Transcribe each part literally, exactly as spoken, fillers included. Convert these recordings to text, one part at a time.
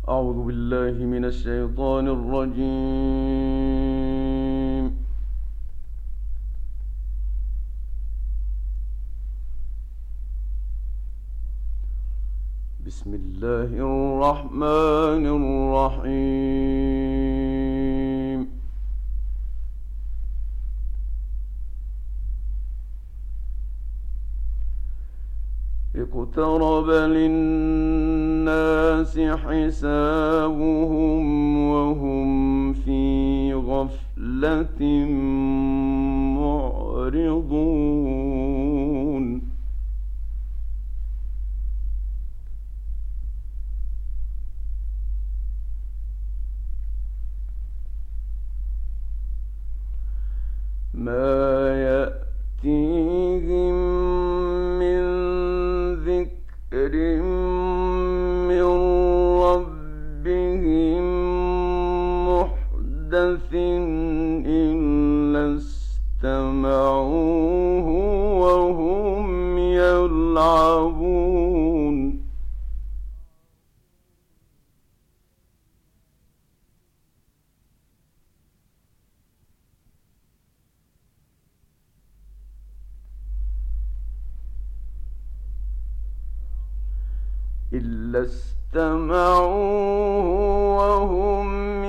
أعوذ بالله من الشيطان الرجيم. بسم الله الرحمن الرحيم. اقترب للناس حسابهم وهم في غفلة معرضون. ما يأتيهم من ذكر من ربهم محدث إلا استمعوه وهم يلعبون. إلا استمعوه وهم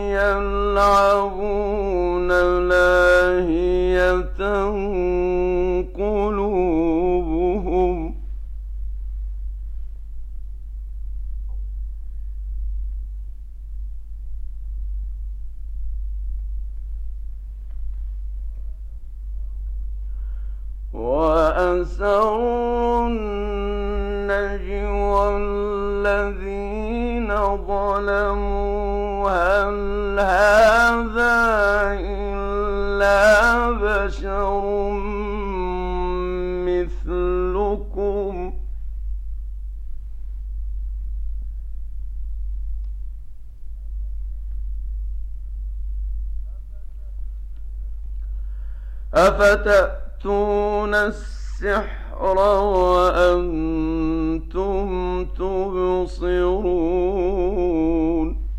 يلعبون لاهية قلوبهم. وأسروا النجوى الذين ظلموا هل هذا إلا بشر مثلكم أفتأتون السحر وأنتم تبصرون.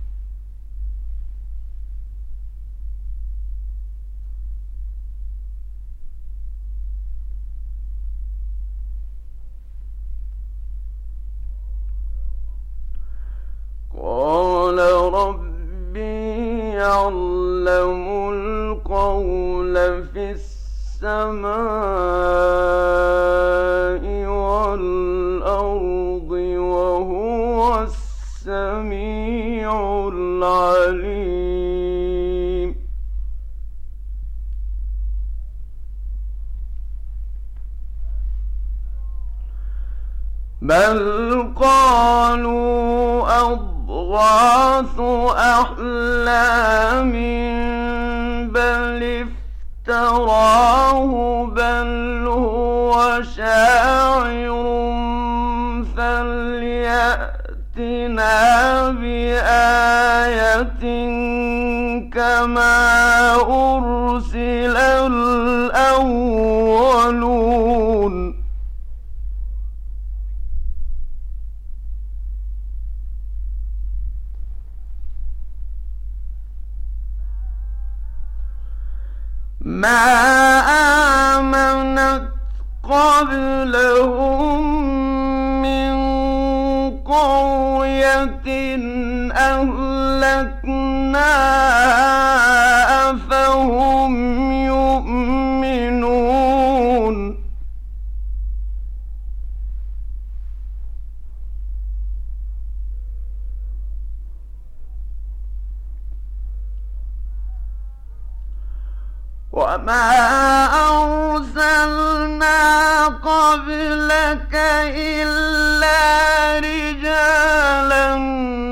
قال ربي يعلم القول في السماء والأرض وهو السميع العليم. بل قالوا أضغاث أحلام بل افتراه بل هو شاعر فليأتنا بآية كما أرسل الأولون. ما آمنت قبلهم من قرية أهلكناها أفهم يؤمنون. وما أرسلنا قبلك إلا رجالا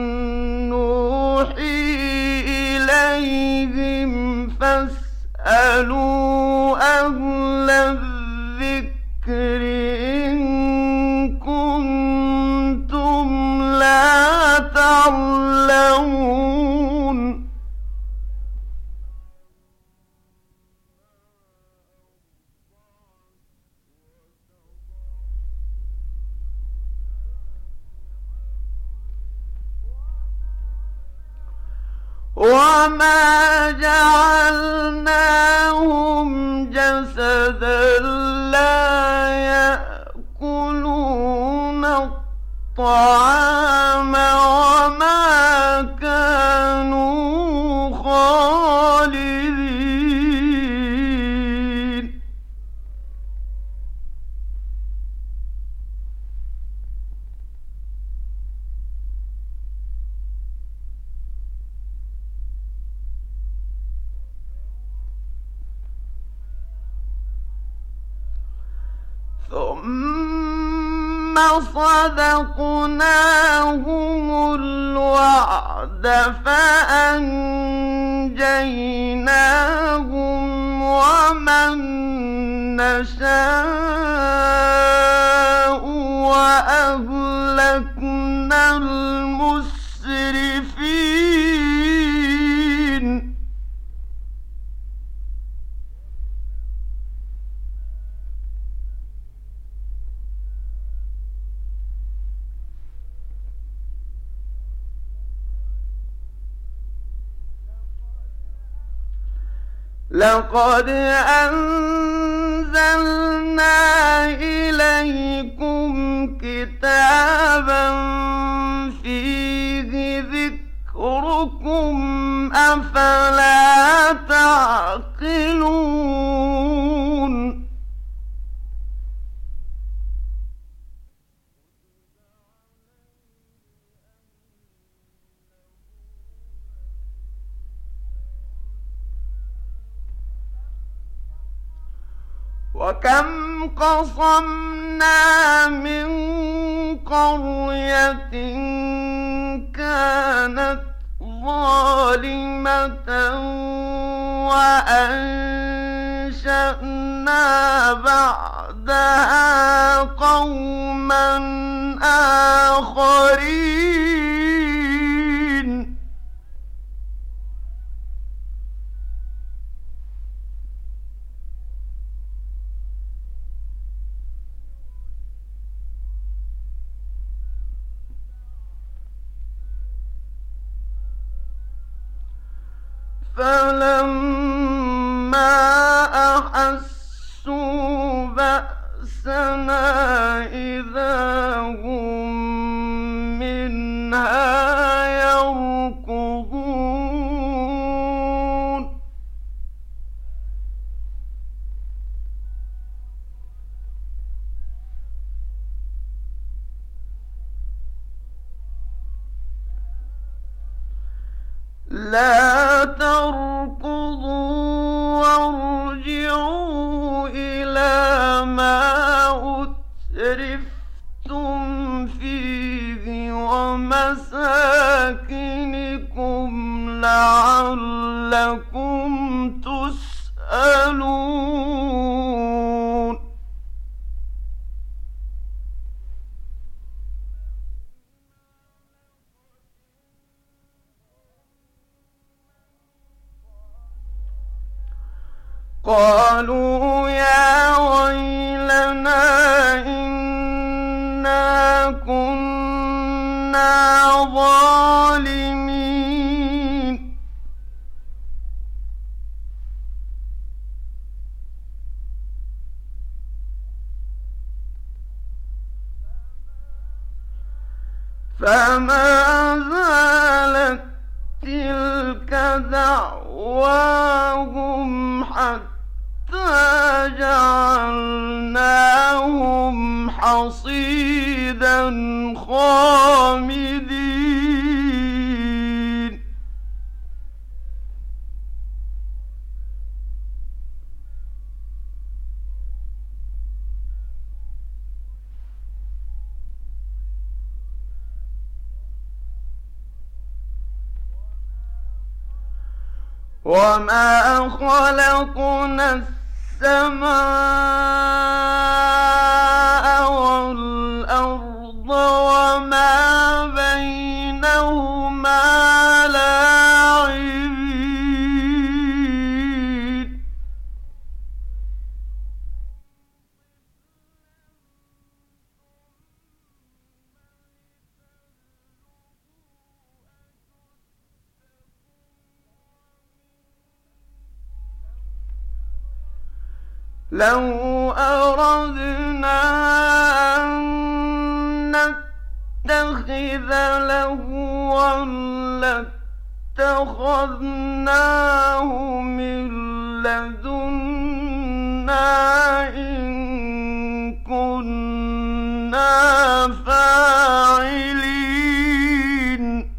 نوحي إليهم فاسألوا أهل الذكر إن كنتم لا تعلمون. وما جعلناهم جسدا لا يأكلون الطعام وما كانوا خالدين. ثم صدقناهم الوعد فأنجيناهم ومن نشاء وأهلكنا المسرفين. لقد أنزلنا إليكم كتابا فيه ذكركم أفلا تعقلون. وكم قصمنا من قرية كانت ظالمة وأنشأنا بعدها قوما آخرين. فلما أحسوا بأسنا إذا هم منها يركضون. لا تركضوا وارجعوا إلى ما أترفتم فيه ومساكنكم لعلكم تسألون. قالوا يا ويلنا إنا كنا ظالمين. فما زالت تلك دعواهم حتى جعلناهم حصيدا خامدين. وما خلقنا السماء والأرض وما بينهما لاعبين. لو أردنا أن نتخذ لهوا لاتخذناه من لدنا إن كنا فاعلين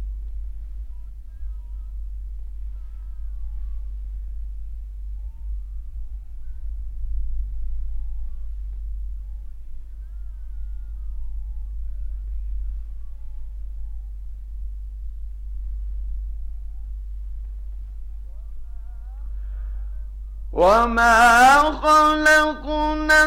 وما خلقنا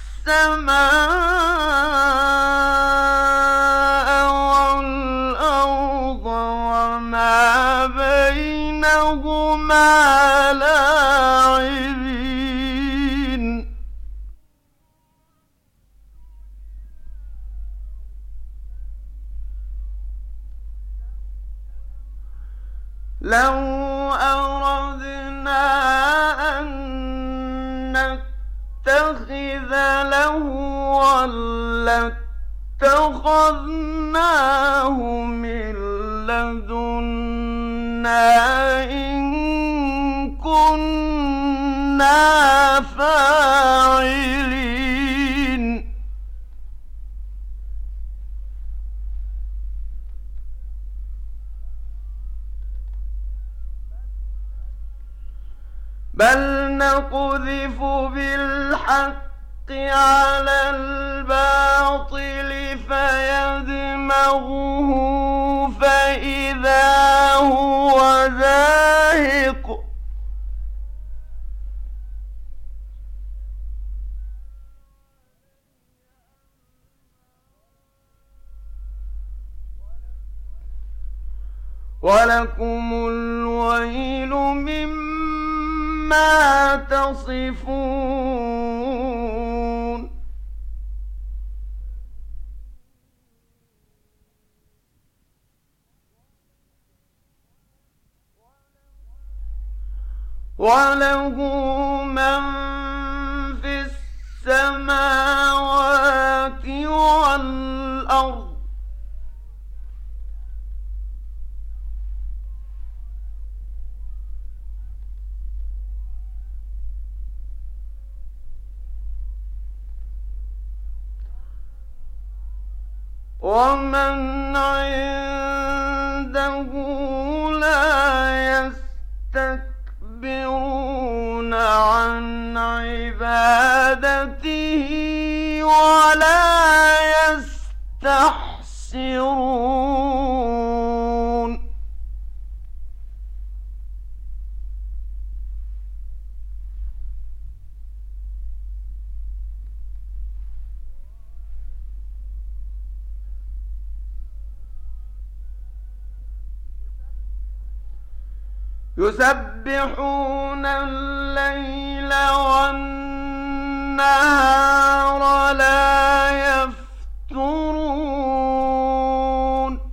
السماء والأرض وما بينهما لاعبين لو أردنا أن نتخذ لهوا لاتخذناه من لدنا إن كنا فاعلين بل نقذف بالحق على الباطل فيدمغه فإذا هو زاهق ولكم الويل مما تصفون وله من في السماوات والأرض ومن عنده لا يستكبرون عن عبادته ولا يستحسرون يسبحون الليل والنهار لا يفترون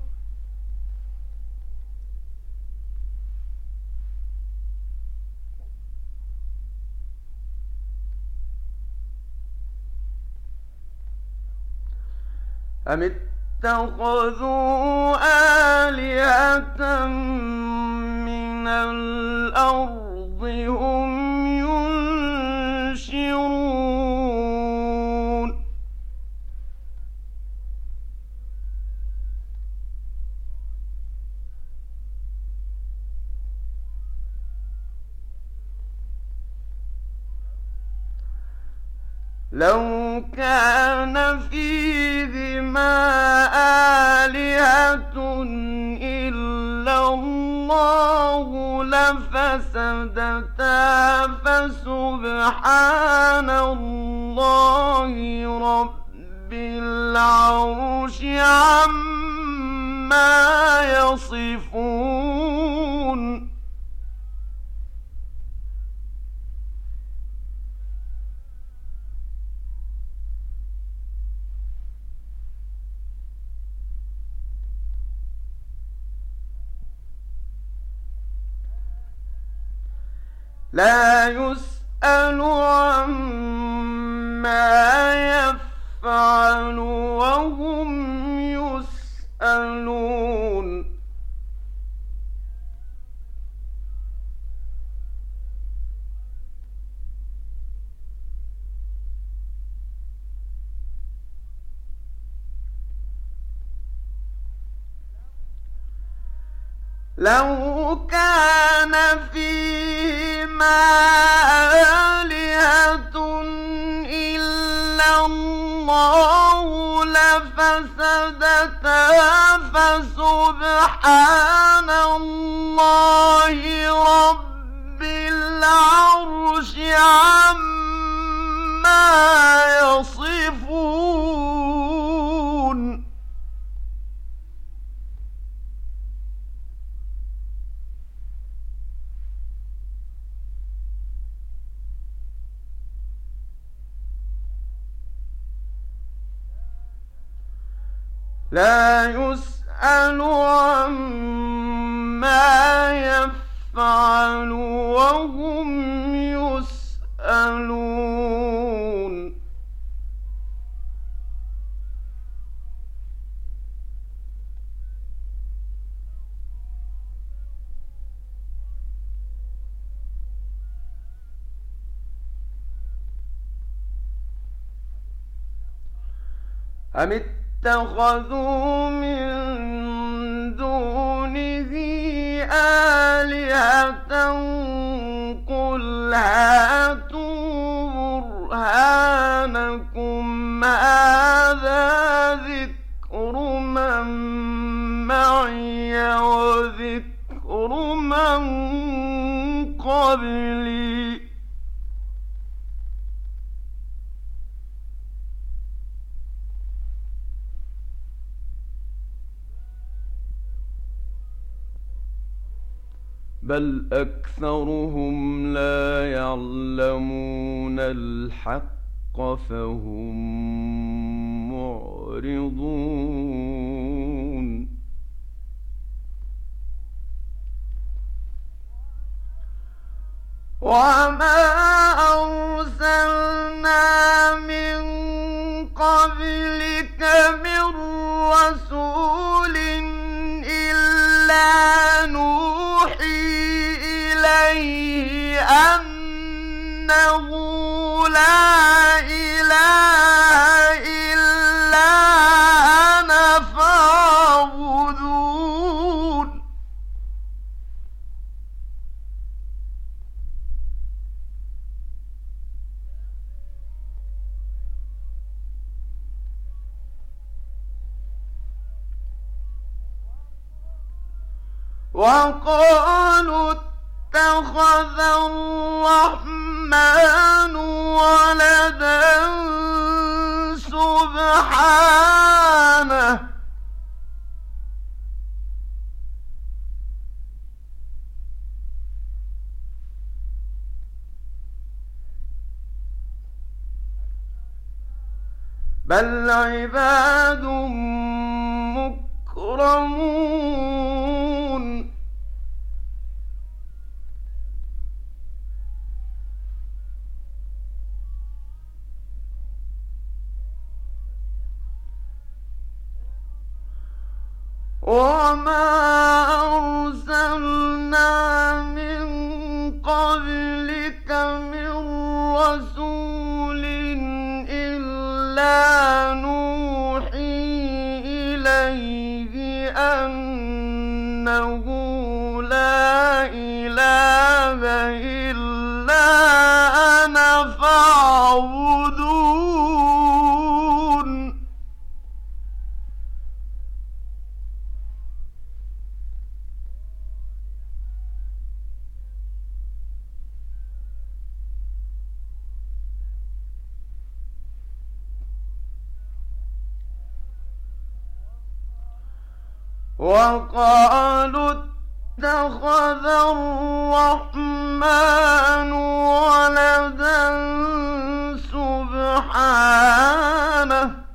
أم اتخذوا آلهة من الأرض هم ينشرون لو كان فيهما آلهة إلا الله لفسدتا فسبحان الله رب العرش عما يصفون لا يسأل عما يفعل وهم يسألون لو كان فيهما آلهة إلا الله لفسدتا فسبحان الله رب العرش عما يصفون لا يسأل عما يفعل وهم يسألون أم اتخذوا من دونه آلهة قل هاتوا برهانكم هذا ذكر من معي وذكر من قبلي بل أكثرهم لا يعلمون الحق فهم معرضون وما أرسلنا من قبلك من رسول إلا نوحي إليه أنه لا إله إلا أنا فاعبدون وقالوا اتخذ الرحمن ولدا سبحانه بل عباد مكرمون وما أرسلنا من قبلك من رسول إلا نوحي إليه أنه لا إله إلا أنا فاعبدون وقالوا اتخذ الرحمن ولدا سبحانه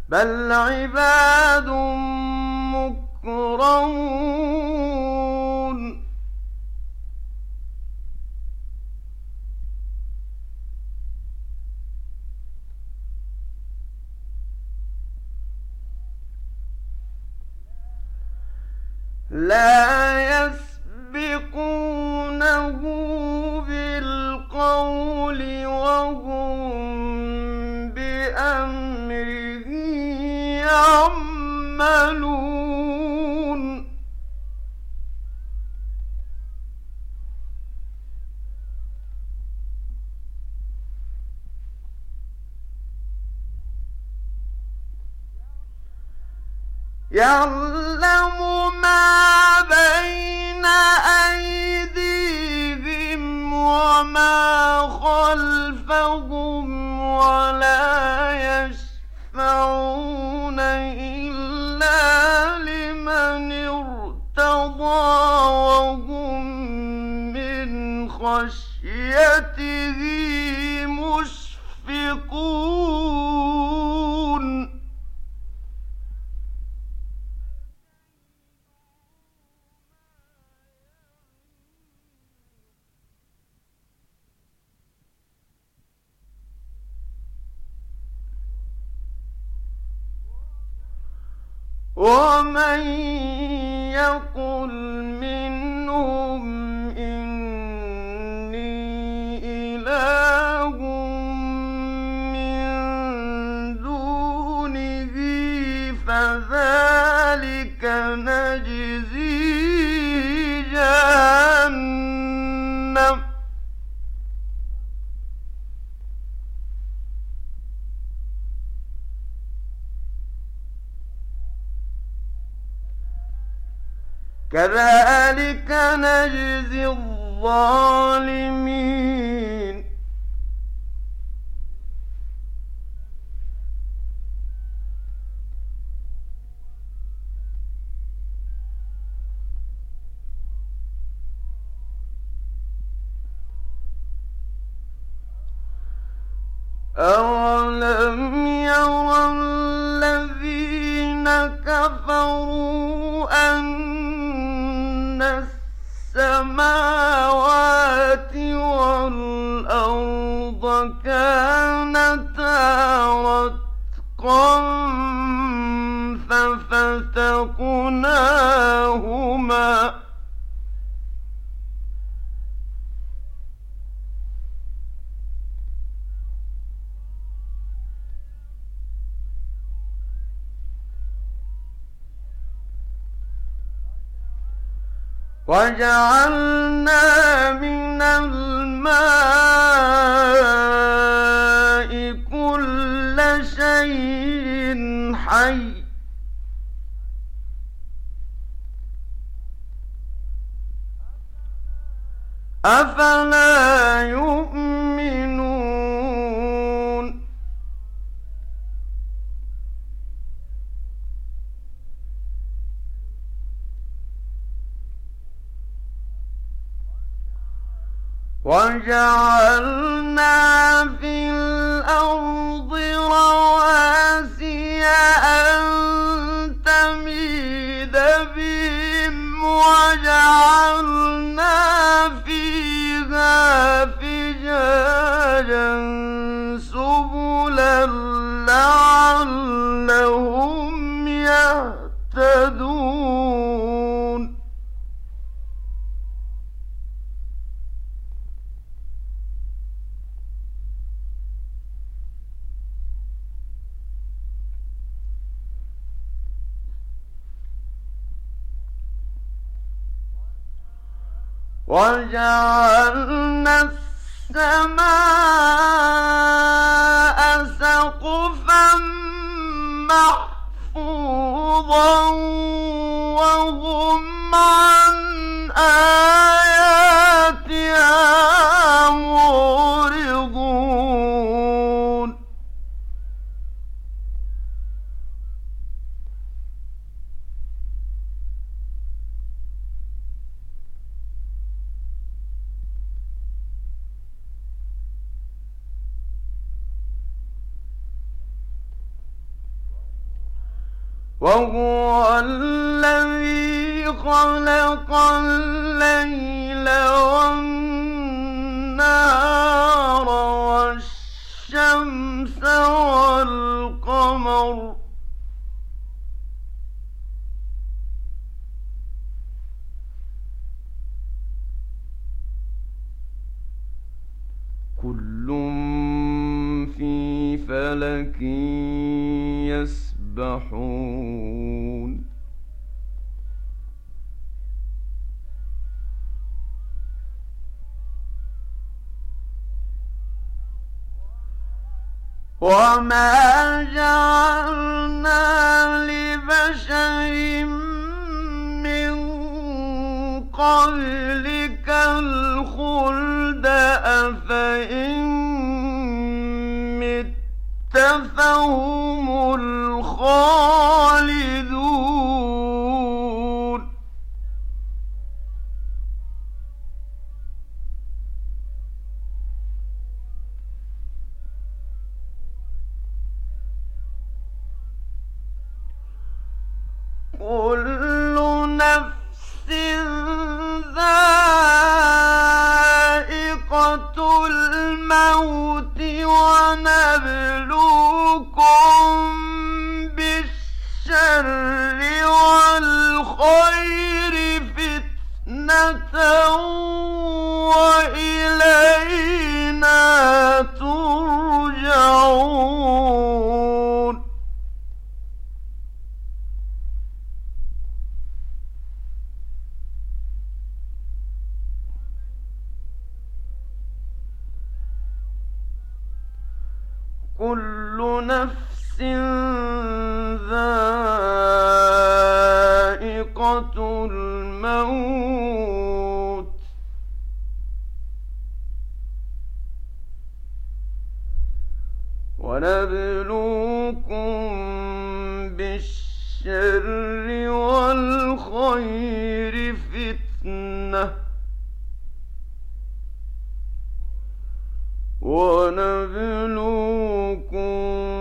بل عباد مكرمون لا يسبقونه بالقول وهم بأمره يعملون يعلم ما بين أيديهم وما خلفهم ولا يشفعون إلا لمن ارتضى وهم من خشيته مشفقون ومن يقل منهم إني إله من دونه فذلك نجزيه جهنم كذلك نجزي الظالمين أولم يرى الذين كفروا أن السماوات والأرض كانتا رتقا ففتقناهما وجعلنا من الماء كل شيء حي أفلا يؤمنون وجعلنا في الأرض رواسي أن تميد بهم وجعلنا فيها فجاجا سبلا لعلهم يهتدون وجعلنا السماء سقفا محفوظا وهم عن آياتها معرضون وهو الذي خلق الليل والنهار والشمس والقمر كل في فلك يسبحون وما جعلنا لبشر من قبلك الخلد أفإن مت فهم الخالدون كل نفس ذائقة الموت ونبلوكم بالشر والخير فتنة وإلينا ترجعون كل نفس ذائقة الموت ونبلوكم بالشر والخير فتنة ونبلوكم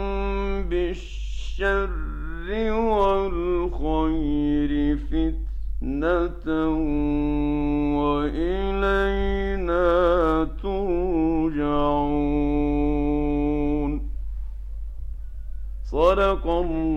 بالشر والخير فتنة وإلينا ترجعون. صدق الله